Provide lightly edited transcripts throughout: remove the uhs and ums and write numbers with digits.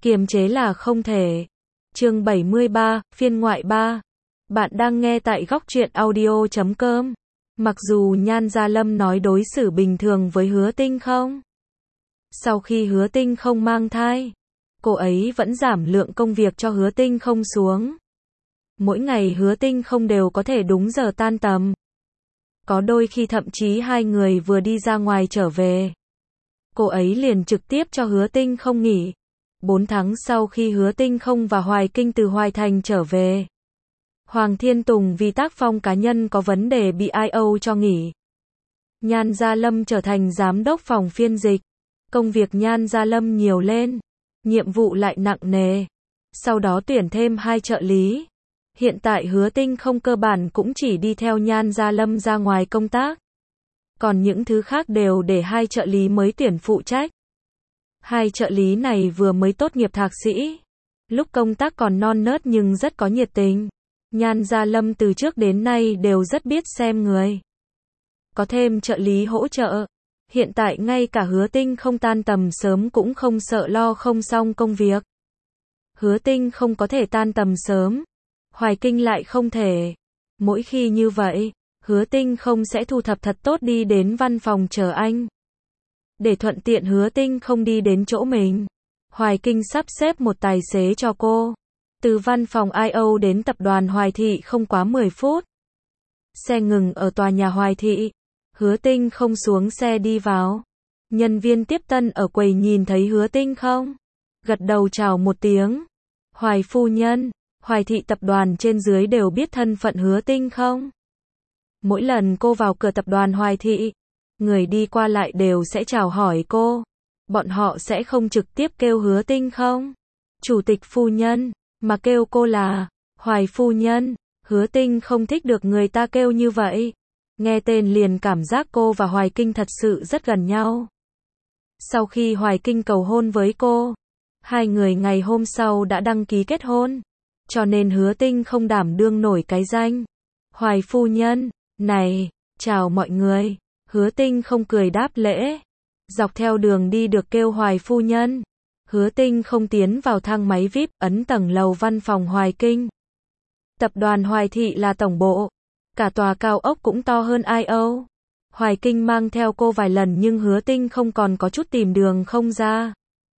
Kiềm chế là không thể. Chương 73, phiên ngoại 3. Bạn đang nghe tại góc truyện audio.com. Mặc dù Nhan Gia Lâm nói đối xử bình thường với Hứa Tinh không. Sau khi Hứa Tinh không mang thai, cô ấy vẫn giảm lượng công việc cho Hứa Tinh không xuống. Mỗi ngày Hứa Tinh không đều có thể đúng giờ tan tầm. Có đôi khi thậm chí hai người vừa đi ra ngoài trở về, cô ấy liền trực tiếp cho Hứa Tinh không nghỉ. 4 tháng sau khi Hứa Tinh không và Hoài Kinh từ Hoài Thành trở về, Hoàng Thiên Tùng vì tác phong cá nhân có vấn đề bị IO cho nghỉ. Nhan Gia Lâm trở thành giám đốc phòng phiên dịch. Công việc Nhan Gia Lâm nhiều lên, nhiệm vụ lại nặng nề. Sau đó tuyển thêm 2 trợ lý. Hiện tại Hứa Tinh không cơ bản cũng chỉ đi theo Nhan Gia Lâm ra ngoài công tác. Còn những thứ khác đều để 2 trợ lý mới tuyển phụ trách. 2 trợ lý này vừa mới tốt nghiệp thạc sĩ. Lúc công tác còn non nớt nhưng rất có nhiệt tình. Nhan Gia Lâm từ trước đến nay đều rất biết xem người. Có thêm trợ lý hỗ trợ. Hiện tại ngay cả Hứa Tinh không tan tầm sớm cũng không sợ lo không xong công việc. Hứa Tinh không có thể tan tầm sớm. Hoài Kinh lại không thể. Mỗi khi như vậy, Hứa Tinh không sẽ thu thập thật tốt đi đến văn phòng chờ anh. Để thuận tiện Hứa Tinh không đi đến chỗ mình, Hoài Kinh sắp xếp một tài xế cho cô. Từ văn phòng IO đến tập đoàn Hoài Thị không quá 10 phút. Xe ngừng ở tòa nhà Hoài Thị. Hứa Tinh không xuống xe đi vào. Nhân viên tiếp tân ở quầy nhìn thấy Hứa Tinh không, gật đầu chào một tiếng. Hoài phu nhân, Hoài Thị tập đoàn trên dưới đều biết thân phận Hứa Tinh không. Mỗi lần cô vào cửa tập đoàn Hoài Thị, người đi qua lại đều sẽ chào hỏi cô. Bọn họ sẽ không trực tiếp kêu Hứa Tinh không, chủ tịch phu nhân, mà kêu cô là Hoài phu nhân. Hứa Tinh không thích được người ta kêu như vậy. Nghe tên liền cảm giác cô và Hoài Kinh thật sự rất gần nhau. Sau khi Hoài Kinh cầu hôn với cô, hai người ngày hôm sau đã đăng ký kết hôn. Cho nên Hứa Tinh không đảm đương nổi cái danh Hoài phu nhân này. Chào mọi người. Hứa Tinh không cười đáp lễ. Dọc theo đường đi được kêu Hoài phu nhân. Hứa Tinh không tiến vào thang máy VIP, ấn tầng lầu văn phòng Hoài Kinh. Tập đoàn Hoài Thị là tổng bộ. Cả tòa cao ốc cũng to hơn IO. Hoài Kinh mang theo cô vài lần nhưng Hứa Tinh không còn có chút tìm đường không ra.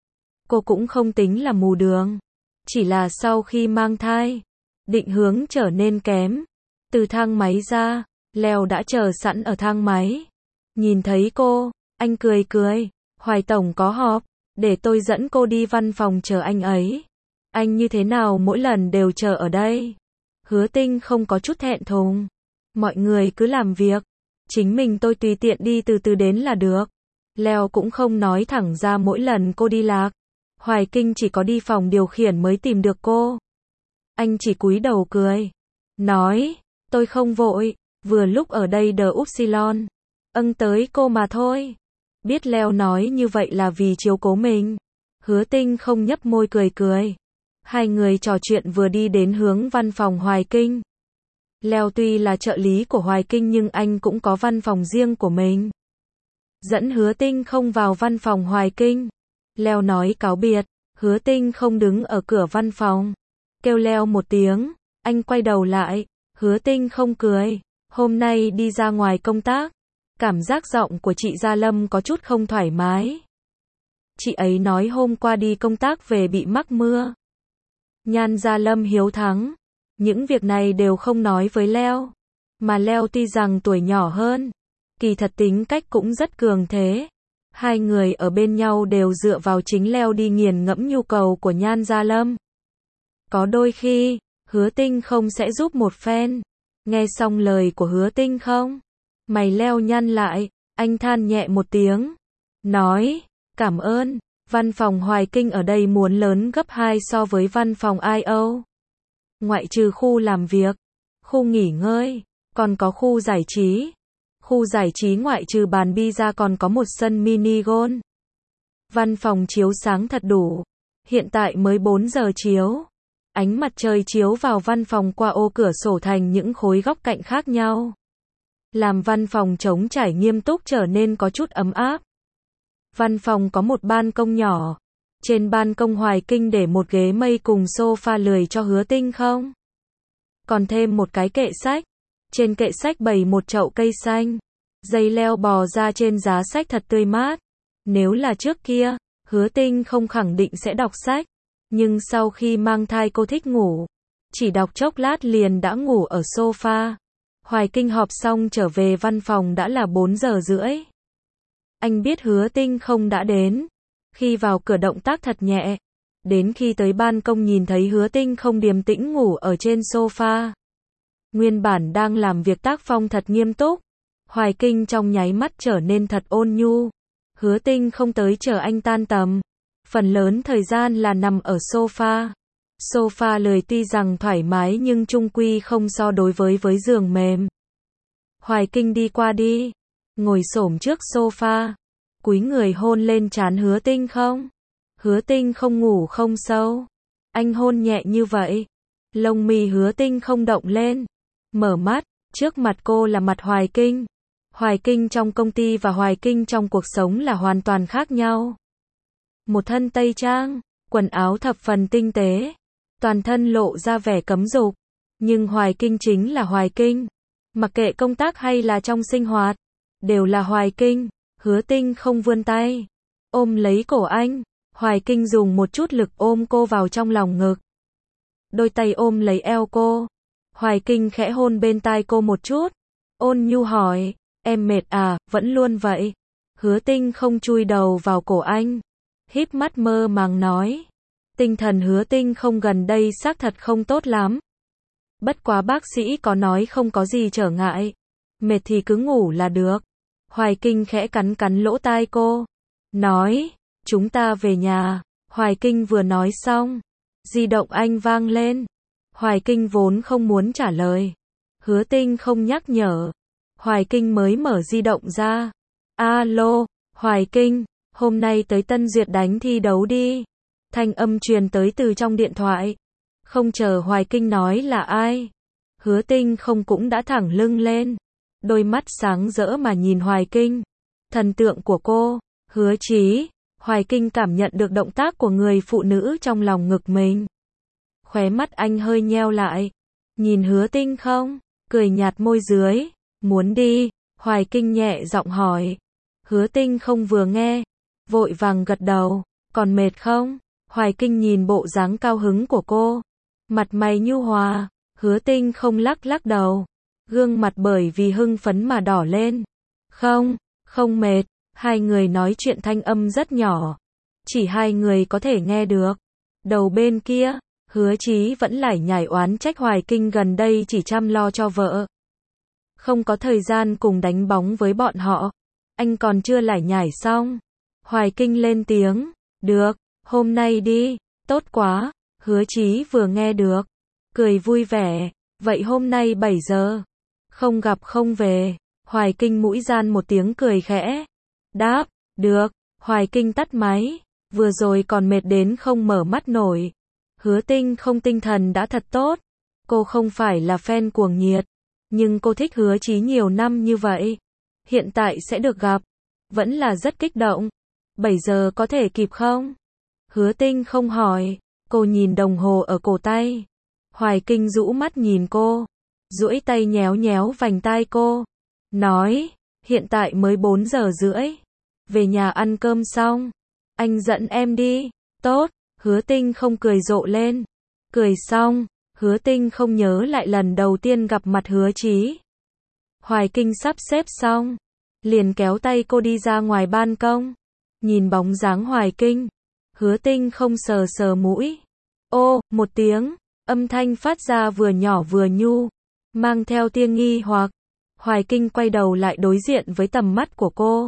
Cô cũng không tính là mù đường. Chỉ là sau khi mang thai, định hướng trở nên kém. Từ thang máy ra, Leo đã chờ sẵn ở thang máy. Nhìn thấy cô, anh cười cười. Hoài tổng có họp, để tôi dẫn cô đi văn phòng chờ anh ấy. Anh như thế nào mỗi lần đều chờ ở đây? Hứa Tinh không có chút thẹn thùng. Mọi người cứ làm việc. Chính mình tôi tùy tiện đi từ từ đến là được. Leo cũng không nói thẳng ra mỗi lần cô đi lạc. Hoài Kinh chỉ có đi phòng điều khiển mới tìm được cô. Anh chỉ cúi đầu cười. Nói, tôi không vội. Vừa lúc ở đây đờ Upsilon. Tới cô mà thôi. Biết Leo nói như vậy là vì chiếu cố mình. Hứa Tinh không nhấp môi cười cười. Hai người trò chuyện vừa đi đến hướng văn phòng Hoài Kinh. Leo tuy là trợ lý của Hoài Kinh nhưng anh cũng có văn phòng riêng của mình. Dẫn Hứa Tinh không vào văn phòng Hoài Kinh. Leo nói cáo biệt. Hứa Tinh không đứng ở cửa văn phòng. Kêu Leo một tiếng. Anh quay đầu lại. Hứa Tinh không cười. Hôm nay đi ra ngoài công tác. Cảm giác giọng của chị Gia Lâm có chút không thoải mái. Chị ấy nói hôm qua đi công tác về bị mắc mưa. Nhan Gia Lâm hiếu thắng. Những việc này đều không nói với Leo. Mà Leo tuy rằng tuổi nhỏ hơn, kỳ thật tính cách cũng rất cường thế. Hai người ở bên nhau đều dựa vào chính Leo đi nghiền ngẫm nhu cầu của Nhan Gia Lâm. Có đôi khi, Hứa Tinh không sẽ giúp một phen. Nghe xong lời của Hứa Tinh không, mày Leo nhăn lại, anh than nhẹ một tiếng. Nói, cảm ơn, văn phòng Hoài Kinh ở đây muốn lớn gấp 2 so với văn phòng IO. Ngoại trừ khu làm việc, khu nghỉ ngơi, còn có khu giải trí. Khu giải trí ngoại trừ bàn bi ra còn có một sân mini golf. Văn phòng chiếu sáng thật đủ. Hiện tại mới 4 giờ chiếu. Ánh mặt trời chiếu vào văn phòng qua ô cửa sổ thành những khối góc cạnh khác nhau. Làm văn phòng trống trải nghiêm túc trở nên có chút ấm áp. Văn phòng có một ban công nhỏ. Trên ban công Hoài Kinh để một ghế mây cùng sofa lười cho Hứa Tinh không? Còn thêm một cái kệ sách. Trên kệ sách bày một chậu cây xanh. Dây leo bò ra trên giá sách thật tươi mát. Nếu là trước kia, Hứa Tinh không khẳng định sẽ đọc sách. Nhưng sau khi mang thai cô thích ngủ. Chỉ đọc chốc lát liền đã ngủ ở sofa. Hoài Kinh họp xong trở về văn phòng đã là 4 giờ rưỡi. Anh biết Hứa Tinh không đã đến. Khi vào cửa động tác thật nhẹ. Đến khi tới ban công nhìn thấy Hứa Tinh không điềm tĩnh ngủ ở trên sofa. Nguyên bản đang làm việc tác phong thật nghiêm túc. Hoài Kinh trong nháy mắt trở nên thật ôn nhu. Hứa Tinh không tới chờ anh tan tầm. Phần lớn thời gian là nằm ở sofa. Sofa lười tuy rằng thoải mái nhưng chung quy không so đối với giường mềm. Hoài Kinh đi qua đi. Ngồi xổm trước sofa. Cúi người hôn lên trán Hứa Tinh không. Hứa Tinh không ngủ không sâu. Anh hôn nhẹ như vậy. Lông mi Hứa Tinh không động lên. Mở mắt, trước mặt cô là mặt Hoài Kinh. Hoài Kinh trong công ty và Hoài Kinh trong cuộc sống là hoàn toàn khác nhau. Một thân tây trang, quần áo thập phần tinh tế. Toàn thân lộ ra vẻ cấm dục. Nhưng Hoài Kinh chính là Hoài Kinh. Mặc kệ công tác hay là trong sinh hoạt, đều là Hoài Kinh. Hứa Tinh không vươn tay, ôm lấy cổ anh. Hoài Kinh dùng một chút lực ôm cô vào trong lòng ngực. Đôi tay ôm lấy eo cô. Hoài Kinh khẽ hôn bên tai cô một chút. Ôn nhu hỏi, em mệt à, vẫn luôn vậy. Hứa Tinh không chui đầu vào cổ anh. Híp mắt mơ màng nói. Tinh thần Hứa Tinh không gần đây xác thật không tốt lắm. Bất quá bác sĩ có nói không có gì trở ngại. Mệt thì cứ ngủ là được. Hoài Kinh khẽ cắn cắn lỗ tai cô. Nói, chúng ta về nhà. Hoài Kinh vừa nói xong. Di động anh vang lên. Hoài Kinh vốn không muốn trả lời. Hứa Tinh không nhắc nhở. Hoài Kinh mới mở di động ra. Alo, Hoài Kinh, hôm nay tới Tân Duyệt đánh thi đấu đi. Thanh âm truyền tới từ trong điện thoại. Không chờ Hoài Kinh nói là ai. Hứa Tinh không cũng đã thẳng lưng lên. Đôi mắt sáng rỡ mà nhìn Hoài Kinh. Thần tượng của cô, Hứa Chí. Hoài Kinh cảm nhận được động tác của người phụ nữ trong lòng ngực mình. Khóe mắt anh hơi nheo lại. Nhìn Hứa Tinh không, cười nhạt môi dưới. Muốn đi, Hoài Kinh nhẹ giọng hỏi. Hứa Tinh không vừa nghe, vội vàng gật đầu. Còn mệt không? Hoài Kinh nhìn bộ dáng cao hứng của cô. Mặt mày nhu hòa. Hứa Tinh không lắc lắc đầu. Gương mặt bởi vì hưng phấn mà đỏ lên. Không, không mệt. Hai người nói chuyện thanh âm rất nhỏ. Chỉ hai người có thể nghe được. Đầu bên kia, Hứa Chí vẫn lải nhải oán trách Hoài Kinh gần đây chỉ chăm lo cho vợ. Không có thời gian cùng đánh bóng với bọn họ. Anh còn chưa lải nhải xong. Hoài Kinh lên tiếng. Được, hôm nay đi. Tốt quá. Hứa Chí vừa nghe được. Cười vui vẻ. Vậy hôm nay 7 giờ. Không gặp không về. Hoài Kinh mũi gian một tiếng cười khẽ. Đáp, được. Hoài Kinh tắt máy. Vừa rồi còn mệt đến không mở mắt nổi. Hứa Tinh không tinh thần đã thật tốt. Cô không phải là fan cuồng nhiệt. Nhưng cô thích Hứa Chí nhiều năm như vậy. Hiện tại sẽ được gặp. Vẫn là rất kích động. 7 giờ có thể kịp không? Hứa Tinh không hỏi. Cô nhìn đồng hồ ở cổ tay. Hoài Kinh rũ mắt nhìn cô. Duỗi tay nhéo nhéo vành tai cô. Nói, hiện tại mới 4 giờ rưỡi. Về nhà ăn cơm xong. Anh dẫn em đi. Tốt. Hứa Tinh không cười rộ lên. Cười xong, Hứa Tinh không nhớ lại lần đầu tiên gặp mặt Hứa Chí. Hoài Kinh sắp xếp xong. Liền kéo tay cô đi ra ngoài ban công. Nhìn bóng dáng Hoài Kinh. Hứa Tinh không sờ sờ mũi. Ô, một tiếng. Âm thanh phát ra vừa nhỏ vừa nhu. Mang theo tia nghi hoặc. Hoài Kinh quay đầu lại đối diện với tầm mắt của cô.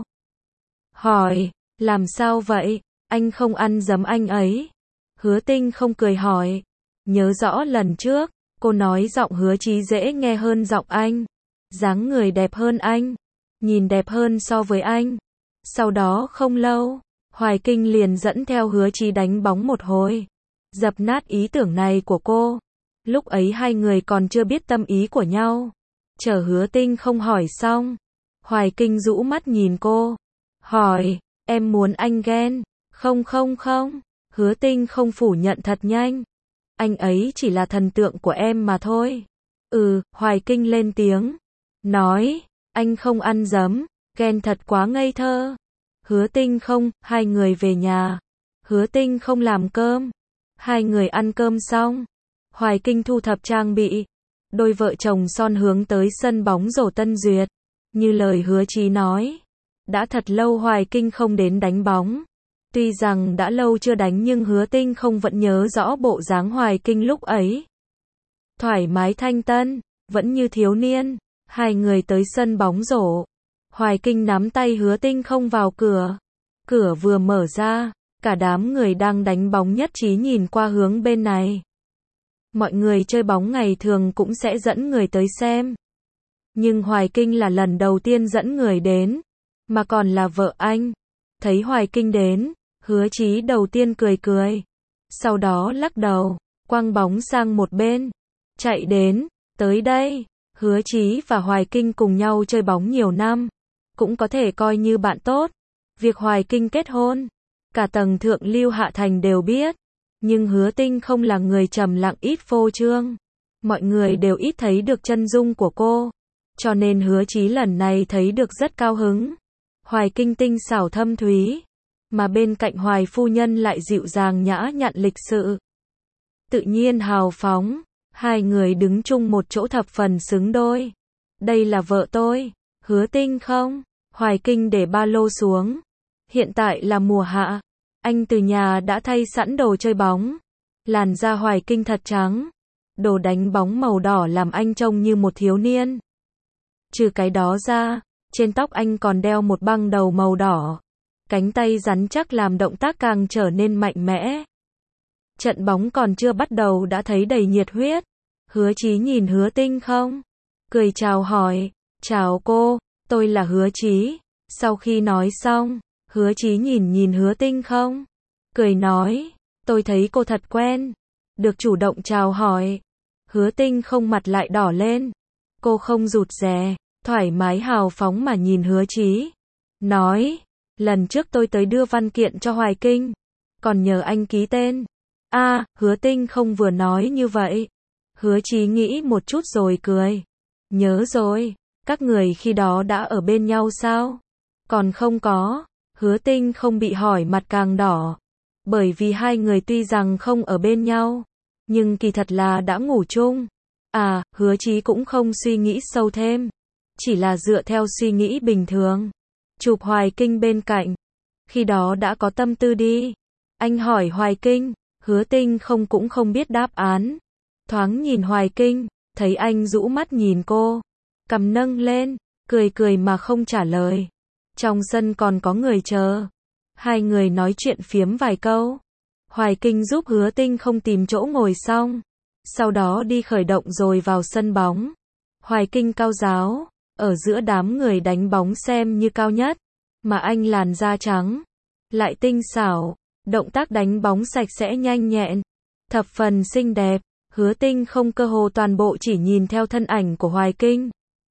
Hỏi, làm sao vậy? Anh không ăn giấm anh ấy. Hứa Tinh không cười hỏi. Nhớ rõ lần trước, cô nói giọng Hứa Chí dễ nghe hơn giọng anh. Dáng người đẹp hơn anh. Nhìn đẹp hơn so với anh. Sau đó không lâu, Hoài Kinh liền dẫn theo Hứa Chí đánh bóng một hồi. Dập nát ý tưởng này của cô. Lúc ấy hai người còn chưa biết tâm ý của nhau. Chờ Hứa Tinh không hỏi xong. Hoài Kinh rũ mắt nhìn cô. Hỏi, em muốn anh ghen? Không không không. Hứa Tinh không phủ nhận thật nhanh. Anh ấy chỉ là thần tượng của em mà thôi. Hoài Kinh lên tiếng. Nói, anh không ăn dấm, ghen thật quá ngây thơ. Hứa Tinh không, hai người về nhà. Hứa Tinh không làm cơm. Hai người ăn cơm xong. Hoài Kinh thu thập trang bị. Đôi vợ chồng son hướng tới sân bóng rổ Tân Duyệt. Như lời Hứa Chí nói. Đã thật lâu Hoài Kinh không đến đánh bóng. Tuy rằng đã lâu chưa đánh nhưng Hứa Tinh không vẫn nhớ rõ bộ dáng Hoài Kinh lúc ấy. Thoải mái thanh tân, vẫn như thiếu niên. Hai người tới sân bóng rổ. Hoài Kinh nắm tay Hứa Tinh không vào cửa. Cửa vừa mở ra, cả đám người đang đánh bóng nhất trí nhìn qua hướng bên này. Mọi người chơi bóng ngày thường cũng sẽ dẫn người tới xem. Nhưng Hoài Kinh là lần đầu tiên dẫn người đến, mà còn là vợ anh. Thấy Hoài Kinh đến, Hứa Chí đầu tiên cười cười. Sau đó lắc đầu, quăng bóng sang một bên. Chạy đến, tới đây. Hứa Chí và Hoài Kinh cùng nhau chơi bóng nhiều năm. Cũng có thể coi như bạn tốt. Việc Hoài Kinh kết hôn, cả tầng thượng lưu hạ thành đều biết. Nhưng Hứa Tinh không là người trầm lặng ít phô trương. Mọi người đều ít thấy được chân dung của cô. Cho nên Hứa Chí lần này thấy được rất cao hứng. Hoài Kinh tinh xảo thâm thúy. Mà bên cạnh Hoài phu nhân lại dịu dàng nhã nhặn lịch sự. Tự nhiên hào phóng. Hai người đứng chung một chỗ thập phần xứng đôi. Đây là vợ tôi. Hứa Tinh không. Hoài Kinh để ba lô xuống. Hiện tại là mùa hạ. Anh từ nhà đã thay sẵn đồ chơi bóng. Làn da Hoài Kinh thật trắng. Đồ đánh bóng màu đỏ làm anh trông như một thiếu niên. Trừ cái đó ra, trên tóc anh còn đeo một băng đầu màu đỏ. Cánh tay rắn chắc làm động tác càng trở nên mạnh mẽ. Trận bóng còn chưa bắt đầu đã thấy đầy nhiệt huyết. Hứa Chí nhìn Hứa Tinh không. Cười chào hỏi. Chào cô, tôi là Hứa Chí. Sau khi nói xong, Hứa Chí nhìn Hứa Tinh không. Cười nói, tôi thấy cô thật quen. Được chủ động chào hỏi. Hứa Tinh không mặt lại đỏ lên. Cô không rụt rè, thoải mái hào phóng mà nhìn Hứa Chí. Nói, lần trước tôi tới đưa văn kiện cho Hoài Kinh. Còn nhờ anh ký tên. Hứa Tinh không vừa nói như vậy. Hứa Chí nghĩ một chút rồi cười. Nhớ rồi, các người khi đó đã ở bên nhau sao? Còn không có. Hứa Tinh không bị hỏi mặt càng đỏ. Bởi vì hai người tuy rằng không ở bên nhau, nhưng kỳ thật là đã ngủ chung. Hứa Chí cũng không suy nghĩ sâu thêm. Chỉ là dựa theo suy nghĩ bình thường. Chụp Hoài Kinh bên cạnh. Khi đó đã có tâm tư đi. Anh hỏi Hoài Kinh. Hứa Tinh không cũng không biết đáp án. Thoáng nhìn Hoài Kinh, thấy anh rũ mắt nhìn cô. Cằm nâng lên, cười cười mà không trả lời. Trong sân còn có người chờ. Hai người nói chuyện phiếm vài câu. Hoài Kinh giúp Hứa Tinh không tìm chỗ ngồi xong. Sau đó đi khởi động rồi vào sân bóng. Hoài Kinh cao ráo, ở giữa đám người đánh bóng xem như cao nhất. Mà anh làn da trắng, lại tinh xảo, động tác đánh bóng sạch sẽ nhanh nhẹn, thập phần xinh đẹp. Hứa Tinh không cơ hồ toàn bộ chỉ nhìn theo thân ảnh của Hoài Kinh.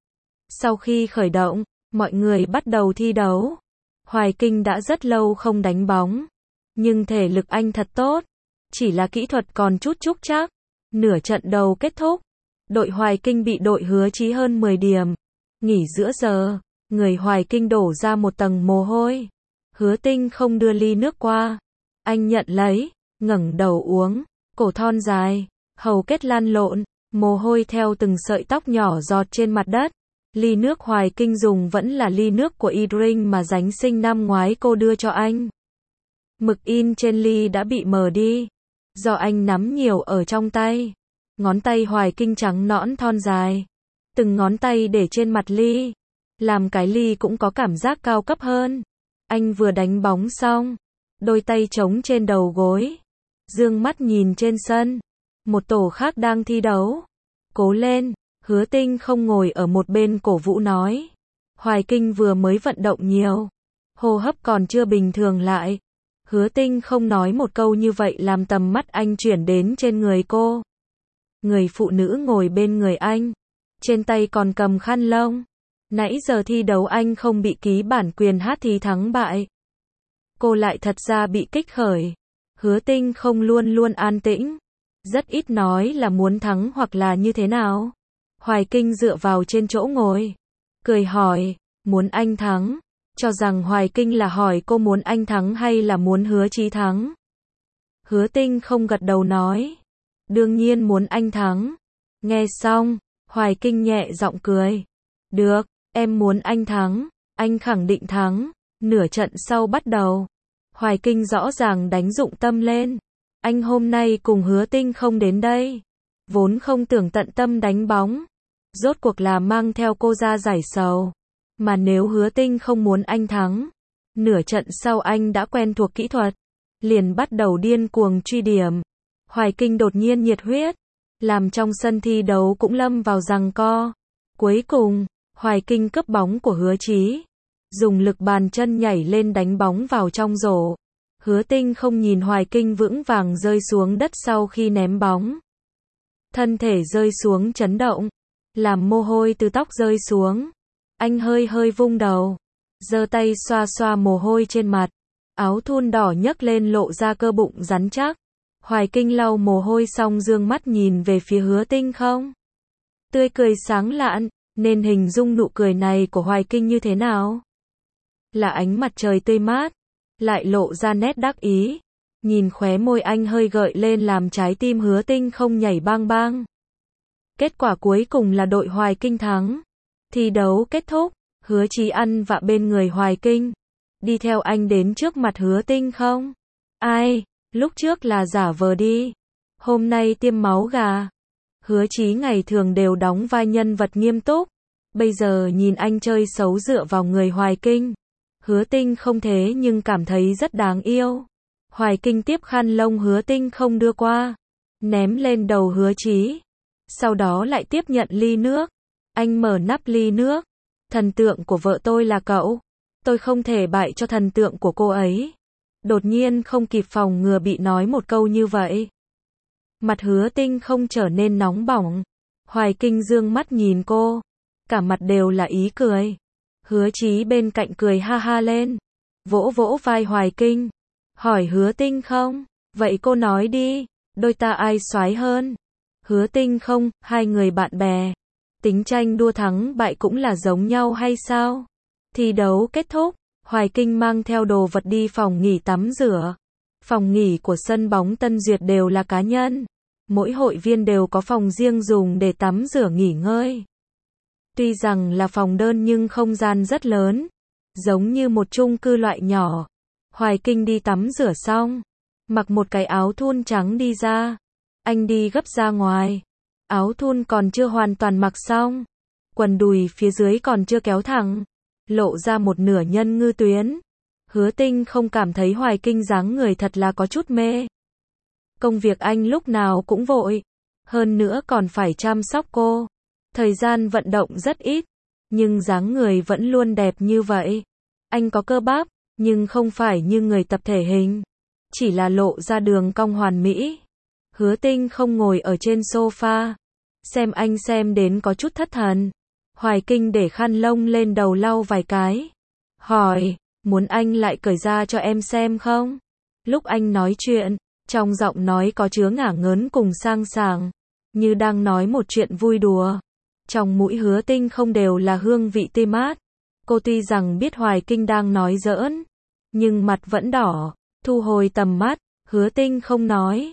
Sau khi khởi động, mọi người bắt đầu thi đấu. Hoài Kinh đã rất lâu không đánh bóng, nhưng thể lực anh thật tốt, chỉ là kỹ thuật còn chút trúc trắc. Nửa trận đầu kết thúc, đội Hoài Kinh bị đội Hứa Chí hơn 10 điểm. Nghỉ giữa giờ, người Hoài Kinh đổ ra một tầng mồ hôi. Hứa Tinh không đưa ly nước qua, anh nhận lấy, ngẩng đầu uống, cổ thon dài, hầu kết lăn lộn, mồ hôi theo từng sợi tóc nhỏ giọt trên mặt đất. Ly nước Hoài Kinh dùng vẫn là ly nước của E-Drink mà Giánh sinh năm ngoái cô đưa cho anh. Mực in trên ly đã bị mờ đi, do anh nắm nhiều ở trong tay. Ngón tay Hoài Kinh trắng nõn thon dài, từng ngón tay để trên mặt ly, làm cái ly cũng có cảm giác cao cấp hơn. Anh vừa đánh bóng xong, đôi tay trống trên đầu gối, dương mắt nhìn trên sân, một tổ khác đang thi đấu. Cố lên. Hứa Tinh không ngồi ở một bên cổ vũ nói. Hoài Kinh vừa mới vận động nhiều, hô hấp còn chưa bình thường lại. Hứa Tinh không nói một câu như vậy làm tầm mắt anh chuyển đến trên người cô. Người phụ nữ ngồi bên người anh, trên tay còn cầm khăn lông. Nãy giờ thi đấu anh không bị ký bản quyền hát thì thắng bại. Cô lại thật ra bị kích khởi. Hứa Tinh không luôn luôn an tĩnh, rất ít nói là muốn thắng hoặc là như thế nào. Hoài Kinh dựa vào trên chỗ ngồi, cười hỏi, muốn anh thắng, cho rằng Hoài Kinh là hỏi cô muốn anh thắng hay là muốn Hứa Chí thắng. Hứa Tinh không gật đầu nói, đương nhiên muốn anh thắng. Nghe xong, Hoài Kinh nhẹ giọng cười, được, em muốn anh thắng, anh khẳng định thắng. Nửa trận sau bắt đầu, Hoài Kinh rõ ràng đánh dụng tâm lên. Anh hôm nay cùng Hứa Tinh không đến đây, vốn không tưởng tận tâm đánh bóng, rốt cuộc là mang theo cô ra giải sầu. Mà nếu Hứa Tinh không muốn anh thắng, nửa trận sau anh đã quen thuộc kỹ thuật, liền bắt đầu điên cuồng truy điểm. Hoài Kinh đột nhiên nhiệt huyết, làm trong sân thi đấu cũng lâm vào giằng co. Cuối cùng, Hoài Kinh cướp bóng của Hứa Chí, dùng lực bàn chân nhảy lên đánh bóng vào trong rổ. Hứa Tinh không nhìn Hoài Kinh vững vàng rơi xuống đất sau khi ném bóng. Thân thể rơi xuống chấn động, làm mồ hôi từ tóc rơi xuống. Anh hơi hơi vung đầu, giơ tay xoa xoa mồ hôi trên mặt. Áo thun đỏ nhấc lên lộ ra cơ bụng rắn chắc. Hoài Kinh lau mồ hôi xong dương mắt nhìn về phía Hứa Tinh không. Tươi cười sáng lạn, nên hình dung nụ cười này của Hoài Kinh như thế nào? Là ánh mặt trời tươi mát, lại lộ ra nét đắc ý. Nhìn khóe môi anh hơi gợi lên làm trái tim Hứa Tinh không nhảy bang bang. Kết quả cuối cùng là đội Hoài Kinh thắng. Thi đấu kết thúc, Hứa Chí ăn vạ bên người Hoài Kinh, đi theo anh đến trước mặt Hứa Tinh không. Ai, lúc trước là giả vờ đi, hôm nay tiêm máu gà. Hứa Chí ngày thường đều đóng vai nhân vật nghiêm túc, bây giờ nhìn anh chơi xấu dựa vào người Hoài Kinh. Hứa Tinh không thế nhưng cảm thấy rất đáng yêu. Hoài Kinh tiếp khăn lông Hứa Tinh không đưa qua, ném lên đầu Hứa Chí, sau đó lại tiếp nhận ly nước. Anh mở nắp ly nước, thần tượng của vợ tôi là cậu, tôi không thể bại cho thần tượng của cô ấy. Đột nhiên không kịp phòng ngừa bị nói một câu như vậy. Mặt Hứa Tinh không trở nên nóng bỏng. Hoài Kinh dương mắt nhìn cô, cả mặt đều là ý cười. Hứa Chí bên cạnh cười ha ha lên, vỗ vỗ vai Hoài Kinh, hỏi Hứa Tinh không, vậy cô nói đi, đôi ta ai soái hơn? Hứa Tinh không, hai người bạn bè, tính tranh đua thắng bại cũng là giống nhau hay sao? Thi đấu kết thúc, Hoài Kinh mang theo đồ vật đi phòng nghỉ tắm rửa. Phòng nghỉ của sân bóng Tân Duyệt đều là cá nhân, mỗi hội viên đều có phòng riêng dùng để tắm rửa nghỉ ngơi. Tuy rằng là phòng đơn nhưng không gian rất lớn, giống như một chung cư loại nhỏ. Hoài Kinh đi tắm rửa xong, mặc một cái áo thun trắng đi ra. Anh đi gấp ra ngoài, áo thun còn chưa hoàn toàn mặc xong, quần đùi phía dưới còn chưa kéo thẳng, lộ ra một nửa nhân ngư tuyến. Hứa Tinh không cảm thấy Hoài Kinh dáng người thật là có chút mê. Công việc anh lúc nào cũng vội, hơn nữa còn phải chăm sóc cô. Thời gian vận động rất ít, nhưng dáng người vẫn luôn đẹp như vậy. Anh có cơ bắp, nhưng không phải như người tập thể hình, chỉ là lộ ra đường cong hoàn mỹ. Hứa Tinh không ngồi ở trên sofa, xem anh xem đến có chút thất thần. Hoài Kinh để khăn lông lên đầu lau vài cái, hỏi, muốn anh lại cởi ra cho em xem không? Lúc anh nói chuyện, trong giọng nói có chứa ngả ngớn cùng sang sảng, như đang nói một chuyện vui đùa. Trong mũi Hứa Tinh không đều là hương vị tươi mát. Cô tuy rằng biết Hoài Kinh đang nói giỡn, nhưng mặt vẫn đỏ, thu hồi tầm mắt. Hứa Tinh không nói,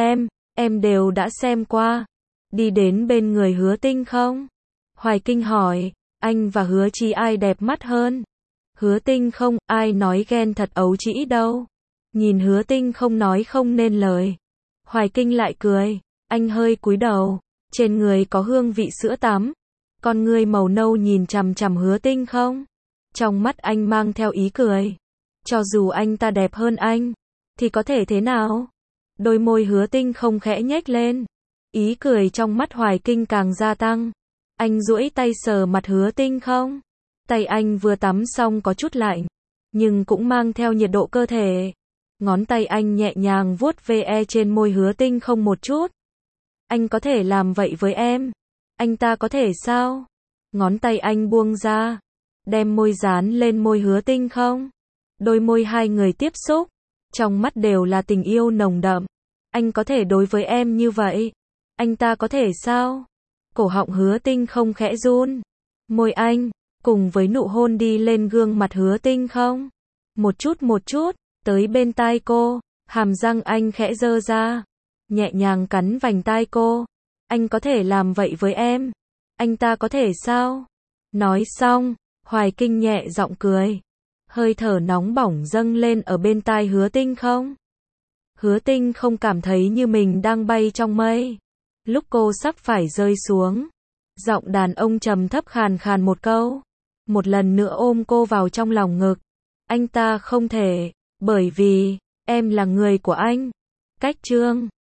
em đều đã xem qua. Đi đến bên người Hứa Tinh không, Hoài Kinh hỏi, anh và Hứa Chí ai đẹp mắt hơn? Hứa Tinh không, ai nói ghen thật ấu trĩ đâu. Nhìn Hứa Tinh không nói không nên lời, Hoài Kinh lại cười, anh hơi cúi đầu, trên người có hương vị sữa tắm. Con ngươi màu nâu nhìn chằm chằm Hứa Tinh không, trong mắt anh mang theo ý cười. Cho dù anh ta đẹp hơn anh, thì có thể thế nào? Đôi môi Hứa Tinh không khẽ nhếch lên, ý cười trong mắt Hoài Kinh càng gia tăng. Anh duỗi tay sờ mặt Hứa Tinh không, tay anh vừa tắm xong có chút lạnh, nhưng cũng mang theo nhiệt độ cơ thể. Ngón tay anh nhẹ nhàng vuốt ve trên môi Hứa Tinh không một chút. Anh có thể làm vậy với em, anh ta có thể sao? Ngón tay anh buông ra, đem môi dán lên môi Hứa Tinh không. Đôi môi hai người tiếp xúc, trong mắt đều là tình yêu nồng đậm. Anh có thể đối với em như vậy? Anh ta có thể sao? Cổ họng Hứa Tinh không khẽ run. Môi anh, cùng với nụ hôn đi lên gương mặt Hứa Tinh không? Một chút, tới bên tai cô, hàm răng anh khẽ giơ ra, nhẹ nhàng cắn vành tai cô. Anh có thể làm vậy với em? Anh ta có thể sao? Nói xong, Hoài Kinh nhẹ giọng cười. Hơi thở nóng bỏng dâng lên ở bên tai Hứa Tinh không? Hứa Tinh không cảm thấy như mình đang bay trong mây. Lúc cô sắp phải rơi xuống, giọng đàn ông trầm thấp khàn khàn một câu. Một lần nữa ôm cô vào trong lòng ngực. Anh ta không thể, bởi vì, em là người của anh. Cách chương